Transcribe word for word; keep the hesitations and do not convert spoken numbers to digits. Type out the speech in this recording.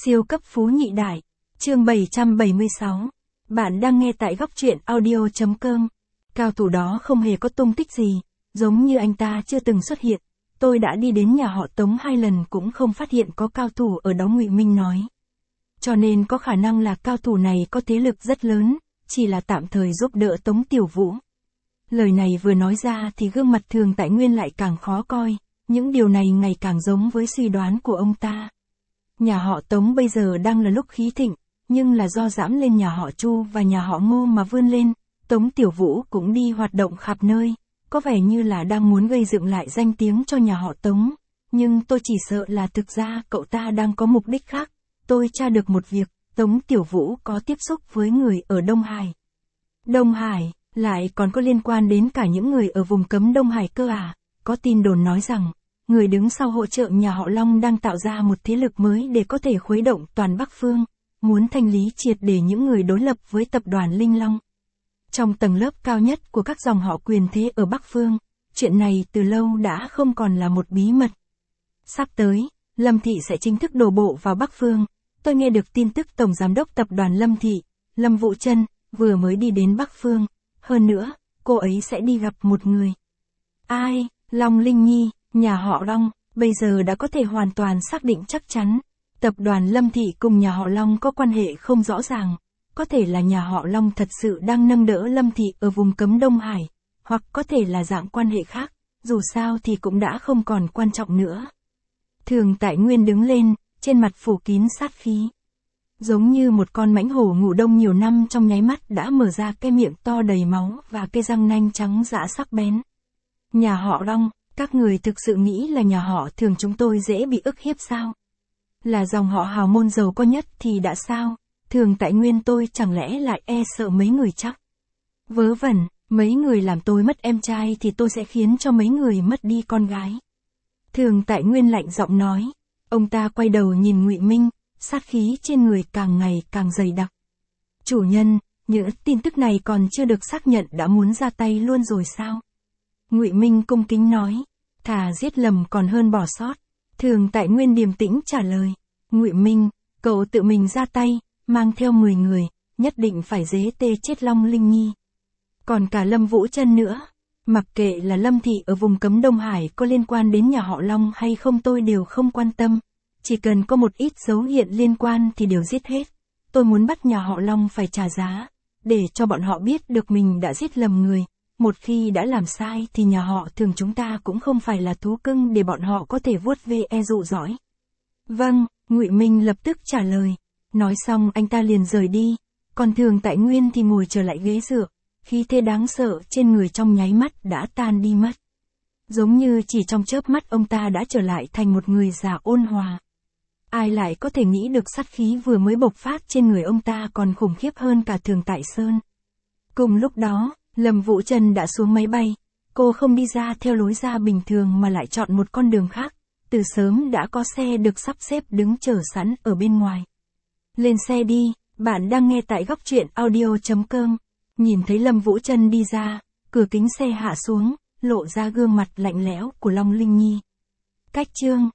Siêu cấp phú nhị đại. Chương bảy trăm bảy mươi sáu. Bạn đang nghe tại góc truyện audio.com. Cao thủ đó không hề có tung tích gì, giống như anh ta chưa từng xuất hiện. Tôi đã đi đến nhà họ Tống hai lần cũng không phát hiện có cao thủ ở đó, Ngụy Minh nói. Cho nên có khả năng là cao thủ này có thế lực rất lớn, chỉ là tạm thời giúp đỡ Tống Tiểu Vũ. Lời này vừa nói ra thì gương mặt Thường Tại Nguyên lại càng khó coi, những điều này ngày càng giống với suy đoán của ông ta. Nhà họ Tống bây giờ đang là lúc khí thịnh, nhưng là do dẫm lên nhà họ Chu và nhà họ Ngô mà vươn lên, Tống Tiểu Vũ cũng đi hoạt động khắp nơi, có vẻ như là đang muốn gây dựng lại danh tiếng cho nhà họ Tống, nhưng tôi chỉ sợ là thực ra cậu ta đang có mục đích khác. Tôi tra được một việc, Tống Tiểu Vũ có tiếp xúc với người ở Đông Hải. Đông Hải, lại còn có liên quan đến cả những người ở vùng cấm Đông Hải cơ à? Có tin đồn nói rằng, người đứng sau hỗ trợ nhà họ Long đang tạo ra một thế lực mới để có thể khuấy động toàn Bắc Phương, muốn thanh lý triệt để những người đối lập với tập đoàn Linh Long. Trong tầng lớp cao nhất của các dòng họ quyền thế ở Bắc Phương, chuyện này từ lâu đã không còn là một bí mật. Sắp tới, Lâm Thị sẽ chính thức đổ bộ vào Bắc Phương. Tôi nghe được tin tức Tổng Giám đốc Tập đoàn Lâm Thị, Lâm Vũ Trân, vừa mới đi đến Bắc Phương. Hơn nữa, cô ấy sẽ đi gặp một người. Ai? Long Linh Nhi, nhà họ Long, bây giờ đã có thể hoàn toàn xác định chắc chắn. Tập đoàn Lâm Thị cùng nhà họ Long có quan hệ không rõ ràng. Có thể là nhà họ Long thật sự đang nâng đỡ Lâm Thị ở vùng cấm Đông Hải, hoặc có thể là dạng quan hệ khác, dù sao thì cũng đã không còn quan trọng nữa. Thường Tại Nguyên đứng lên, trên mặt phủ kín sát khí. Giống như một con mãnh hổ ngủ đông nhiều năm trong nháy mắt đã mở ra cái miệng to đầy máu và cái răng nanh trắng dã sắc bén. Nhà họ Long, các người thực sự nghĩ là nhà họ Thường chúng tôi dễ bị ức hiếp sao? Là dòng họ hào môn giàu có nhất thì đã sao? Thường Tại Nguyên tôi chẳng lẽ lại e sợ mấy người chắc? Vớ vẩn, mấy người làm tôi mất em trai thì tôi sẽ khiến cho mấy người mất đi con gái. Thường Tại Nguyên lạnh giọng nói. Ông ta quay đầu nhìn Ngụy Minh, sát khí trên người càng ngày càng dày đặc. Chủ nhân, những tin tức này còn chưa được xác nhận đã muốn ra tay luôn rồi sao? Ngụy Minh cung kính nói. Thà giết lầm còn hơn bỏ sót. Thường Tại Nguyên điềm tĩnh trả lời. Ngụy Minh, cậu tự mình ra tay, mang theo mười người, nhất định phải dế tê chết Long Linh Nhi. Còn cả Lâm Vũ Trân nữa. Mặc kệ là Lâm Thị ở vùng cấm Đông Hải có liên quan đến nhà họ Long hay không tôi đều không quan tâm. Chỉ cần có một ít dấu hiện liên quan thì đều giết hết. Tôi muốn bắt nhà họ Long phải trả giá, để cho bọn họ biết được mình đã giết lầm người. Một khi đã làm sai thì nhà họ Thường chúng ta cũng không phải là thú cưng để bọn họ có thể vuốt ve e dụ dõi. Vâng, Ngụy Minh lập tức trả lời. Nói xong anh ta liền rời đi. Còn Thường Tại Nguyên thì ngồi trở lại ghế dựa. Khí thế đáng sợ trên người trong nháy mắt đã tan đi mất. Giống như chỉ trong chớp mắt ông ta đã trở lại thành một người già ôn hòa. Ai lại có thể nghĩ được sát khí vừa mới bộc phát trên người ông ta còn khủng khiếp hơn cả Thường Tại Sơn. Cùng lúc đó, Lâm Vũ Trân đã xuống máy bay. Cô không đi ra theo lối ra bình thường mà lại chọn một con đường khác. Từ sớm đã có xe được sắp xếp đứng chờ sẵn ở bên ngoài. Lên xe đi, bạn đang nghe tại góc truyện audio.com. Nhìn thấy Lâm Vũ Trân đi ra, cửa kính xe hạ xuống, lộ ra gương mặt lạnh lẽo của Long Linh Nhi. Cách chương